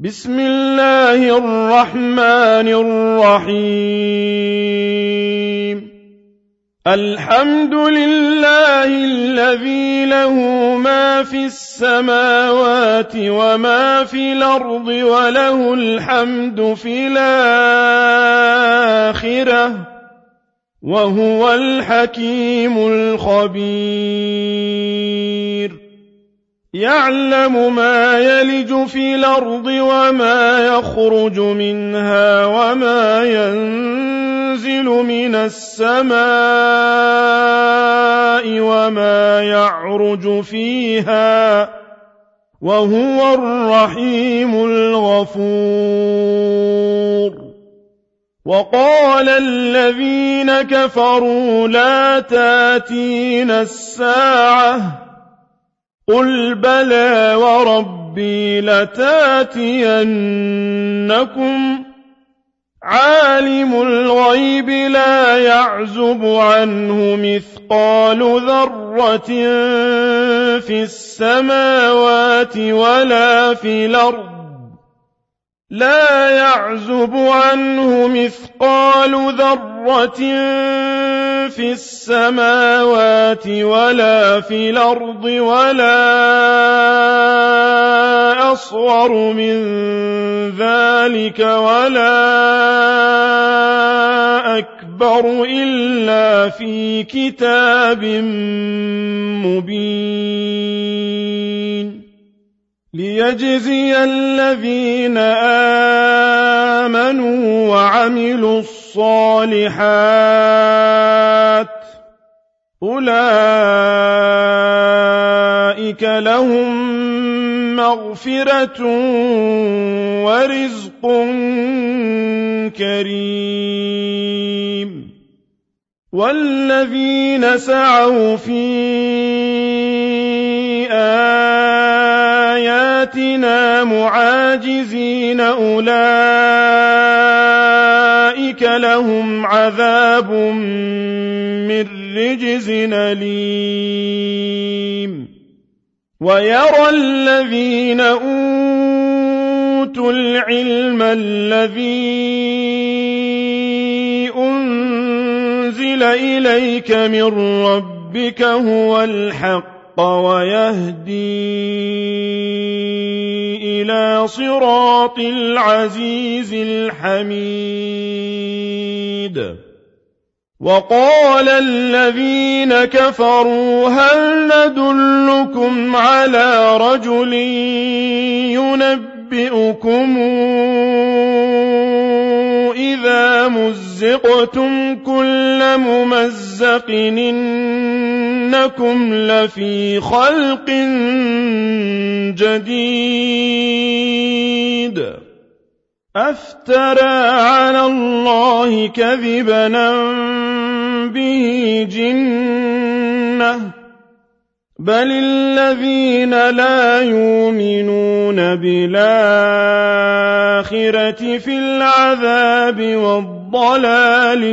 بسم الله الرحمن الرحيم الحمد لله الذي له ما في السماوات وما في الأرض وله الحمد في الآخرة وهو الحكيم الخبير يعلم ما يلج في الأرض وما يخرج منها وما ينزل من السماء وما يعرج فيها وهو الرحيم الغفور وقال الذين كفروا لا تاتينا الساعة قل بلى وربي لتاتينكم عالم الغيب لا يعزب عنه مثقال ذرة في السماوات ولا في الأرض لا يعزب عنه مثقال ذرة في السماوات ولا في الأرض ولا أصغر من ذلك ولا أكبر إلا في كتاب مبين ليجزي الذين آمنوا وعملوا الصالحات أولئك لهم مغفرة ورزق كريم والذين سعوا في آياتنا معاجزين أولئك لهم عذاب من رجز أليم ويرى الذين أوتوا العلم الذي أنزل إليك من ربك هو الحق ويهدي إلى صراط العزيز الحميد وقال الذين كفروا هل ندلكم على رجل ينبئكم إذا مزقتم كل ممزق إنكم لفي خلق جديد أفترى على الله كذبا به جنة بل الذين لا يؤمنون بالآخرة في العذاب والضلال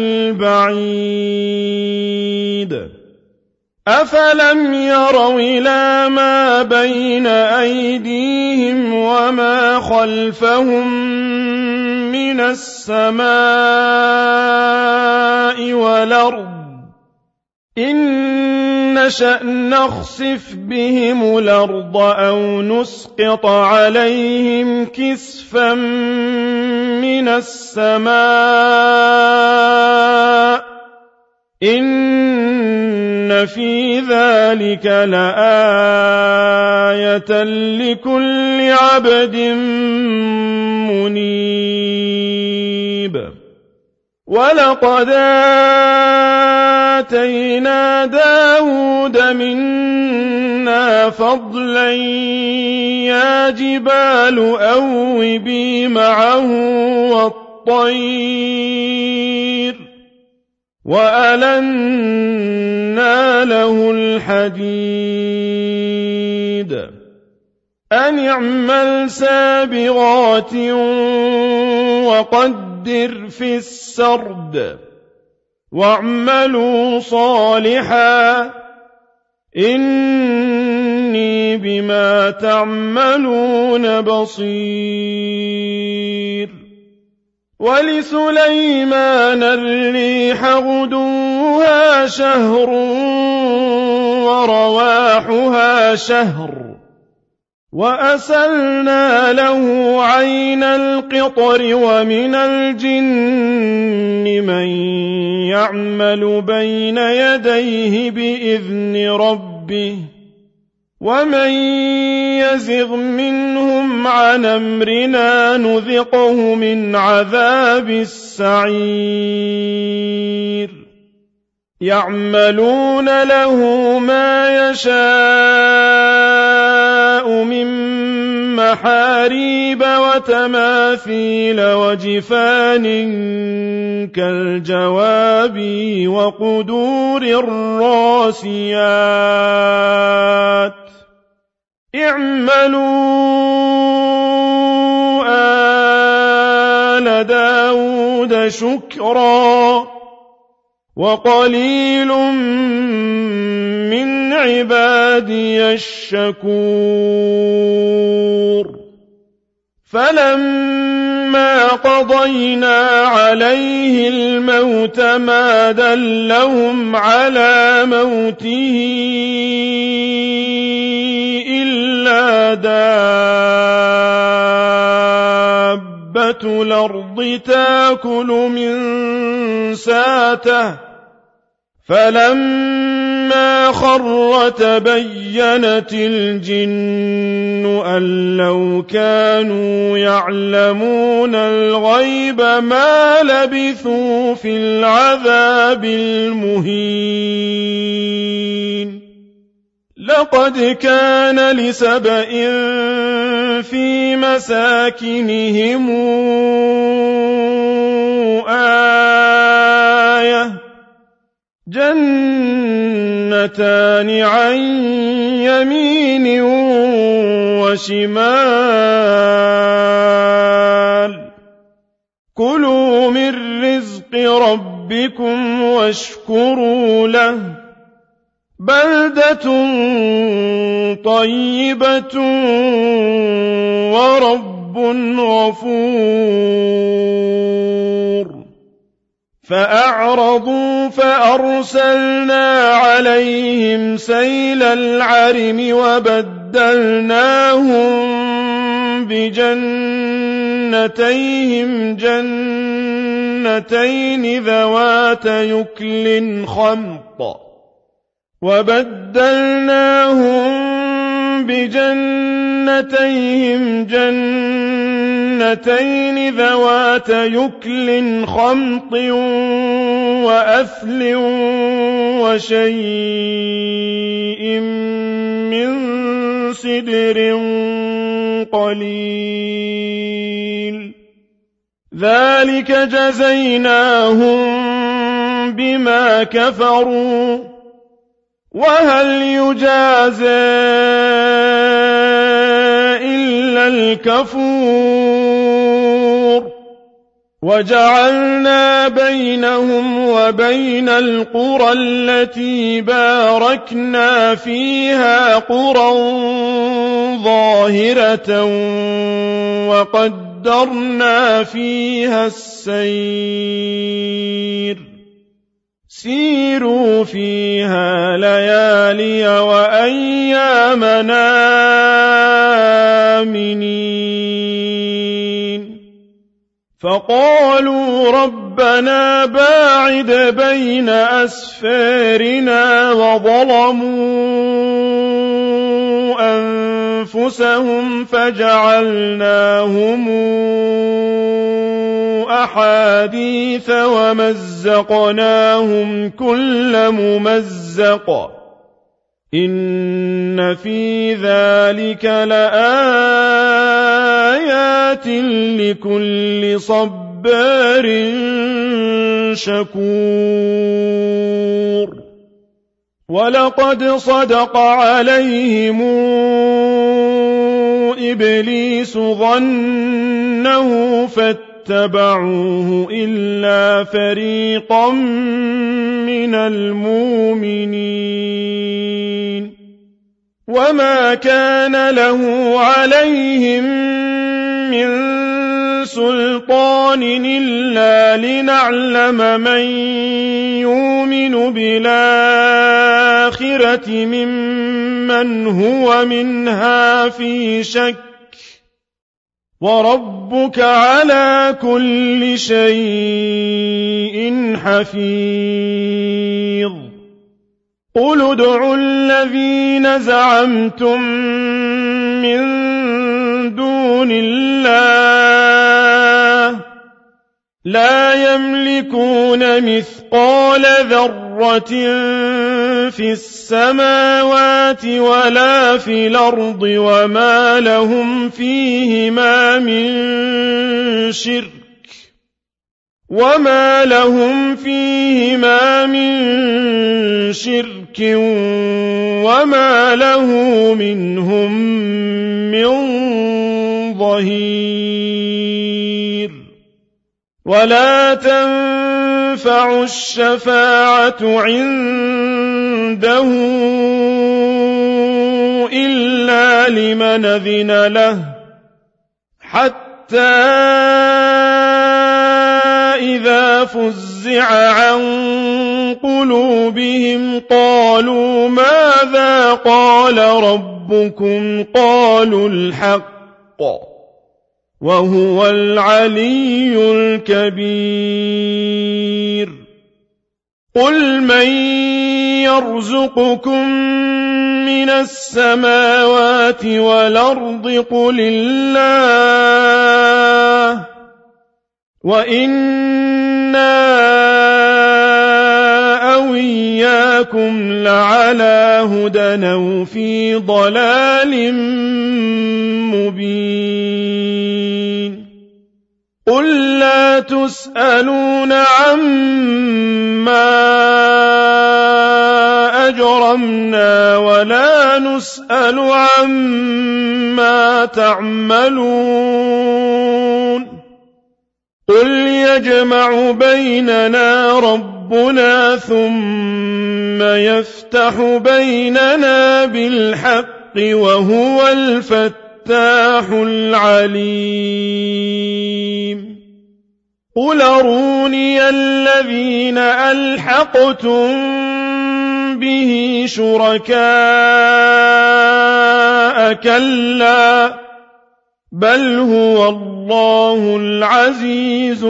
البعيد أفلم يروا إلى ما بين أيديهم وما خلفهم من السماء والأرض إن نشأ نخسف بهم الأرض أو نسقط عليهم كسفا من السماء إن في ذلك لآية لكل عبد منيب ولقد آتينا داود منا فضلا يا جبال أوبي معه والطير وألنا له الحديد أن اعمل سابغات وقدر في السرد واعملوا صالحا إني إني بما تعملون بصير ولسليمان الريح غدوها شهر ورواحها شهر وأسلنا له عين القطر ومن الجن من يعمل بين يديه بإذن ربه ومن يزغ منهم عن أمرنا نذقه من عذاب السعير يعملون له ما يشاء من محاريب وتماثيل وجفان كالجواب وقدور الراسيات اعملوا آل داود شكرا وقليل من عبادي الشكور فلما قضينا عليه الموت ما دلهم على موته إلا دابة الأرض تأكل من ساته فلما خر تبينت الجن أن لو كانوا يعلمون الغيب ما لبثوا في العذاب المهين لقد كان لسبإ في مساكنهم آية جنتان عن يمين وشمال كلوا من رزق ربكم واشكروا له بلدة طيبة ورب غفور فأعرضوا فأرسلنا عليهم سيل العرم وبدلناهم بجنتيهم جنتين ذوات يكل خمط وأثل وشيء من سدر قليل ذلك جزيناهم بما كفروا وهل يجازى إلا الكفور وجعلنا بينهم وبين القرى التي باركنا فيها قرى ظاهرة وقدرنا فيها السير سيروا فيها ليالي وأيامنا آمنين فقالوا ربنا باعد بين أسفارنا وظلموا أنفسهم فجعلناهم أحاديث ومزقناهم كل ممزق إن في ذلك لآيات لكل صبار شكور ولقد صدق عليهم إبليس ظنه فاتبعوه إلا فريقا من المؤمنين وما كان له عليهم من سلطان إلا لنعلم من يؤمن بالآخرة ممن هو منها في شك وربك على كل شيء حفيظ قل ادعوا الذين زعمتم من دون الله لا يملكون مثقال ذرة في السماوات ولا في الأرض وما لهم فيهما من شرك وما له منهم من ظهير ولا تنفع الشفاعة عنده إلا لمن أذن له حتى إذا فزع عن قلوبهم قالوا ماذا قال ربكم قالوا الحق وهو العلي الكبير قل من يرزقكم من السماوات والأرض قل الله وإنا أو إياكم لعلى هدى أو في ضلال مبين قل لا تسألون عما أجرمنا ولا نسأل عما تعملون قل يجمع بيننا ربنا ثم يفتح بيننا بالحق وهو الفتاح العليم قل أروني الذين ألحقتم به شركاء كلا بل هو الله العزيز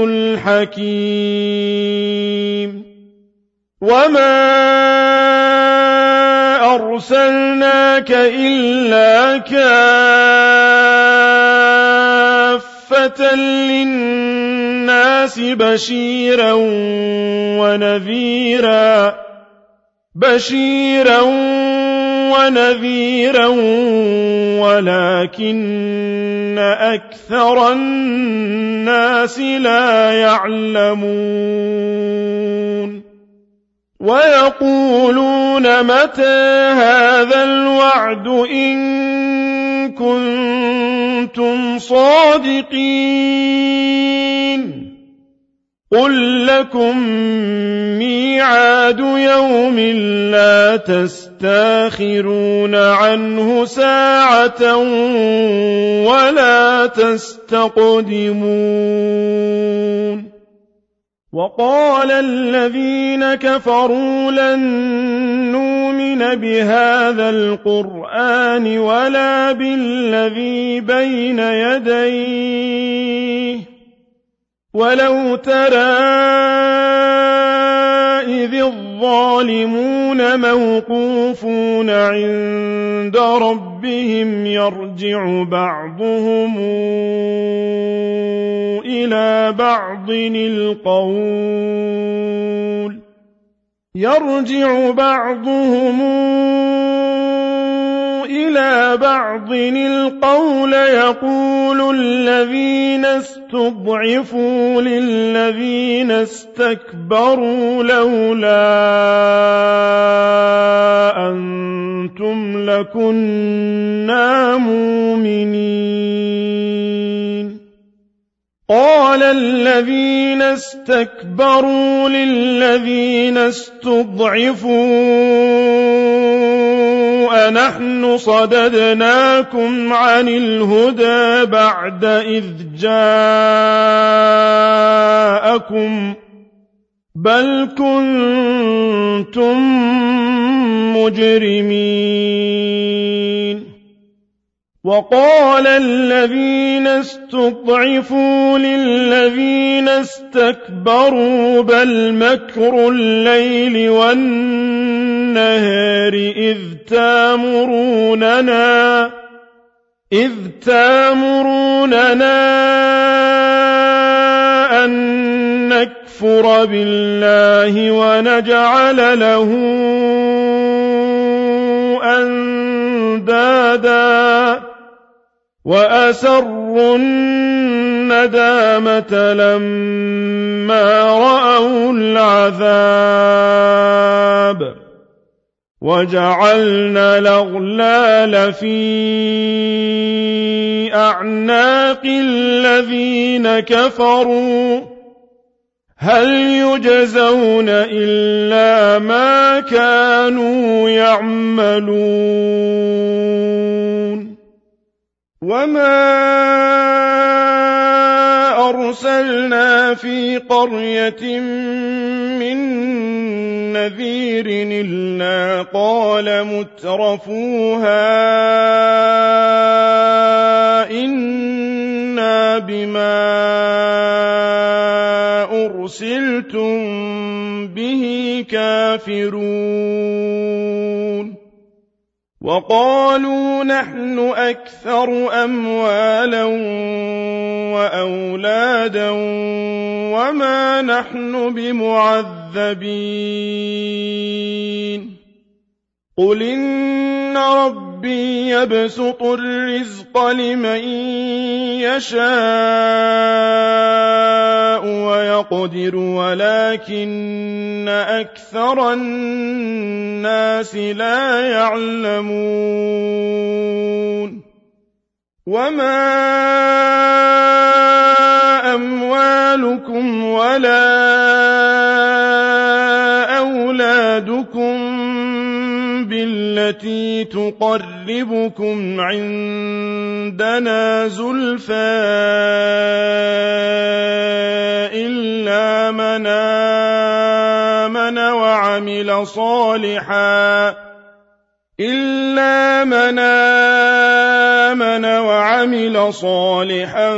الحكيم وما أرسلناك إلا كافة للناس بشيرا ونذيرا ولكن أكثر الناس لا يعلمون ويقولون متى هذا الوعد إن كنتم صادقين قل لكم ميعاد يوم لا تستاخرون عنه ساعة ولا تستقدمون وقال الذين كفروا لن نؤمن بهذا القرآن ولا بالذي بين يديه ولو ترى إذ الظالمون موقوفون عند ربهم يرجع بعضهم إلى بعض القول يقول الذين استضعفوا للذين استكبروا لولا أنتم لكنا مؤمنين قال الذين استكبروا للذين استضعفوا نحن صددناكم عن الهدى بعد إذ جاءكم بل كنتم مجرمين وقال الذين استضعفوا للذين استكبروا بل مكر الليل والنهار إذ تامروننا أن نكفر بالله ونجعل له أندادا وأسروا الندامة لما رأوا العذاب وجعلنا الأغلال في أعناق الذين كفروا هل يجزون إلا ما كانوا يعملون وما أرسلنا في قرية من نذير إلا قال مترفوها إنا بما أرسلتم به كافرون وقالوا نحن أكثر أموالا وأولادا وما نحن بمعذبين قل إن ربي يبسط الرزق لمن يشاء ويقدر ولكن أكثر الناس لا يعلمون وما أموالكم ولا أولادكم بالتي تقربكم عندنا زلفى إلا من آمن وعمل صالحا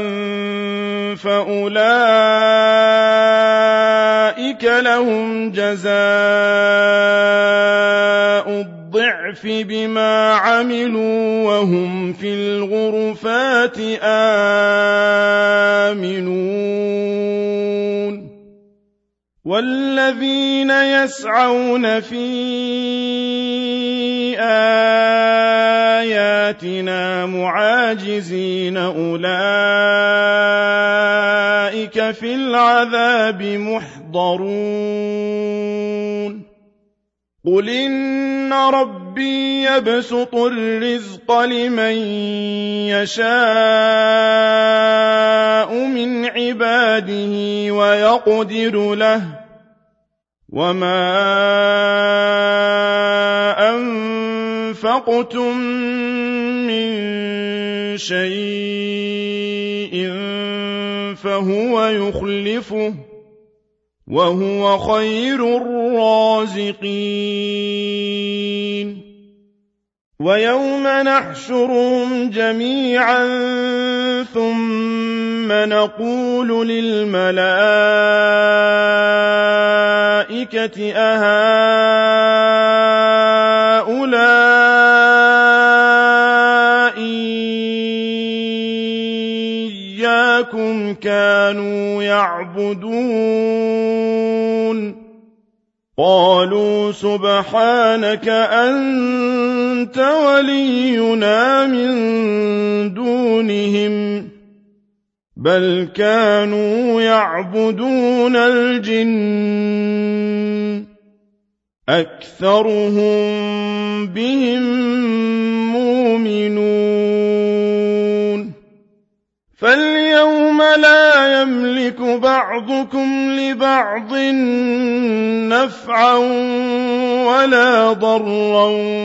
فأولئك لهم جزاء الضعف بما عملوا وهم في الغرفات آمنون والذين يسعون في آياتنا معاجزين أولئك في العذاب محضرون قل إن ربي يبسط الرزق لمن يشاء من عباده ويقدر له وما أنفقتم من شيء فهو يخلفه وهو خير الرازقين ويوم نحشرهم جميعا ثم نقول للملائكة أهؤلاء إياكم كانوا يعبدون قالوا سبحانك أنت ولينا من دونهم بل كانوا يعبدون الجن أكثرهم بهم مؤمنون فاليوم يوم لا يملك بعضكم لبعض نفعا ولا ضرا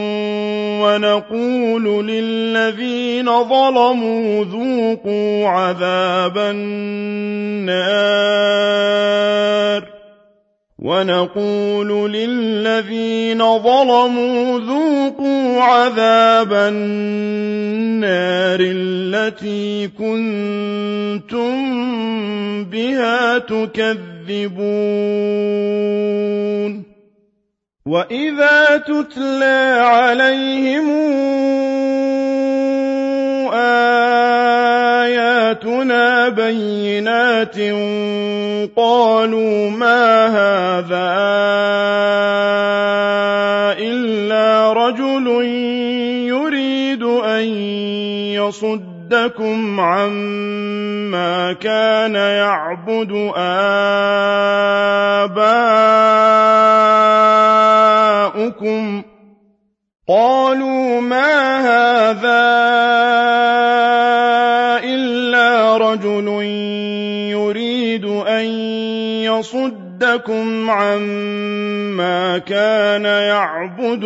ونقول للذين ظلموا ذوقوا عذاب النار التي كنتم بها تكذبون وإذا تتلى عليهم آياتنا بينات قالوا ما هذا إلا رجل يريد أن يصدكم عما كان يعبد آباؤكم قالوا ما هذا إلا رجل يريد أن يصدكم عما كان يعبد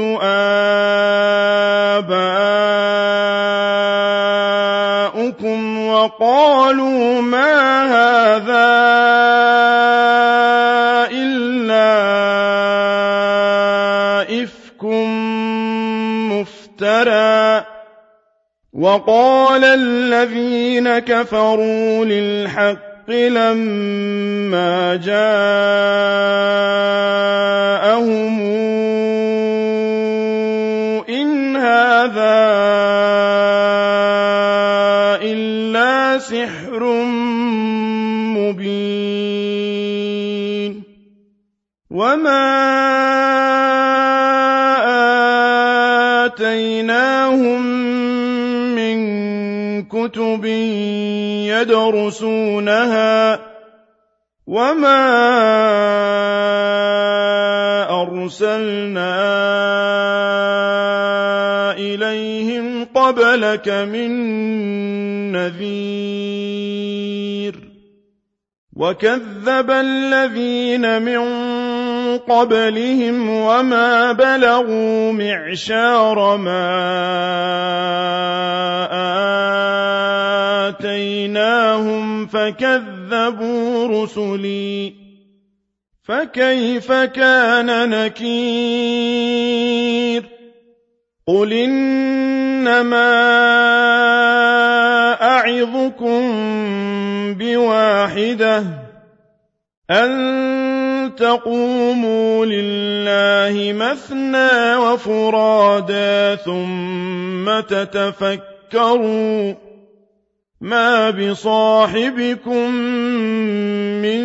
آباؤكم وقالوا ما هذا إلا إفك مفترى وقال الذين كفروا للحق لما جاءهم إن هذا إلا سحر مبين وما آتيناهم من كتب يدرسونها وما أرسلنا إليهم قبلك من نذير وكذب الذين من قبلهم وما بلغوا معشار ما آتيناهم فكذبوا رسلي فكيف كان نكير قل إنما أعظكم بواحدة أن تقوموا لله مثنى وفرادا ثم تتفكروا ما بصاحبكم من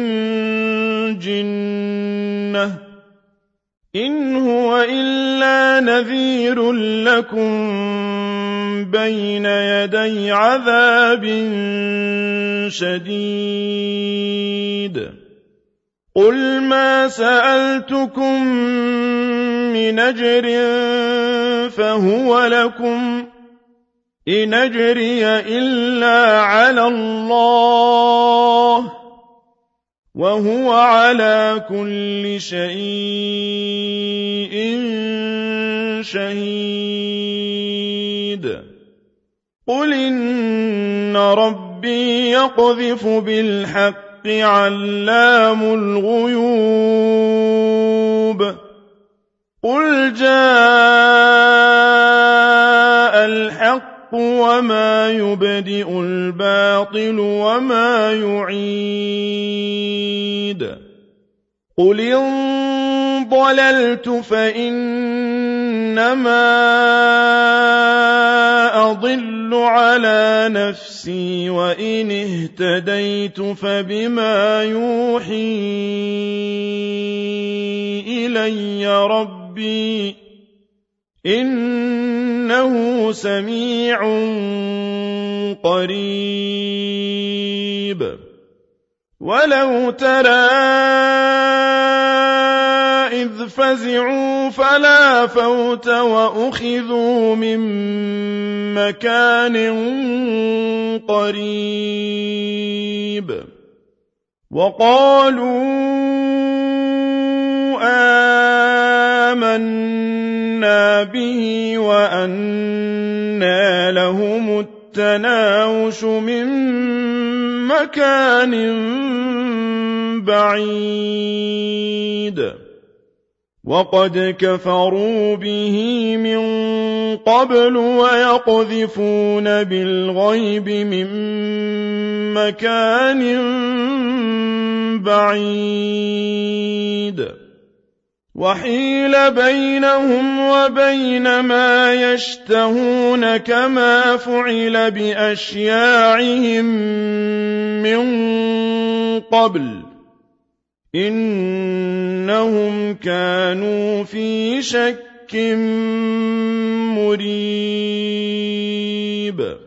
جنة إن هو إلا نذير لكم بين يدي عذاب شديد قل ما سألتكم من أجر فهو لكم إن أجري إلا على الله وهو على كل شيء شهيد قل إن ربي يقذف بالحق علام الغيوب قل جاء الحق وما يبدئ الباطل وما يعيد قل إن ضللت فإنما أضل على نفسي وإن اهتديت فبما يوحي إلي ربي إنه سميع قريب ولو ترى إذ فزعوا فلا فوت وأخذوا من مكان قريب وقالوا آمنا به وأنى لهم التناوش من مكان بعيد وقد كفروا به من قبل ويقذفون بالغيب من مكان بعيد وحيل بينهم وبين ما يشتهون كما فعل بأشياعهم من قبل إنهم كانوا في شك مريب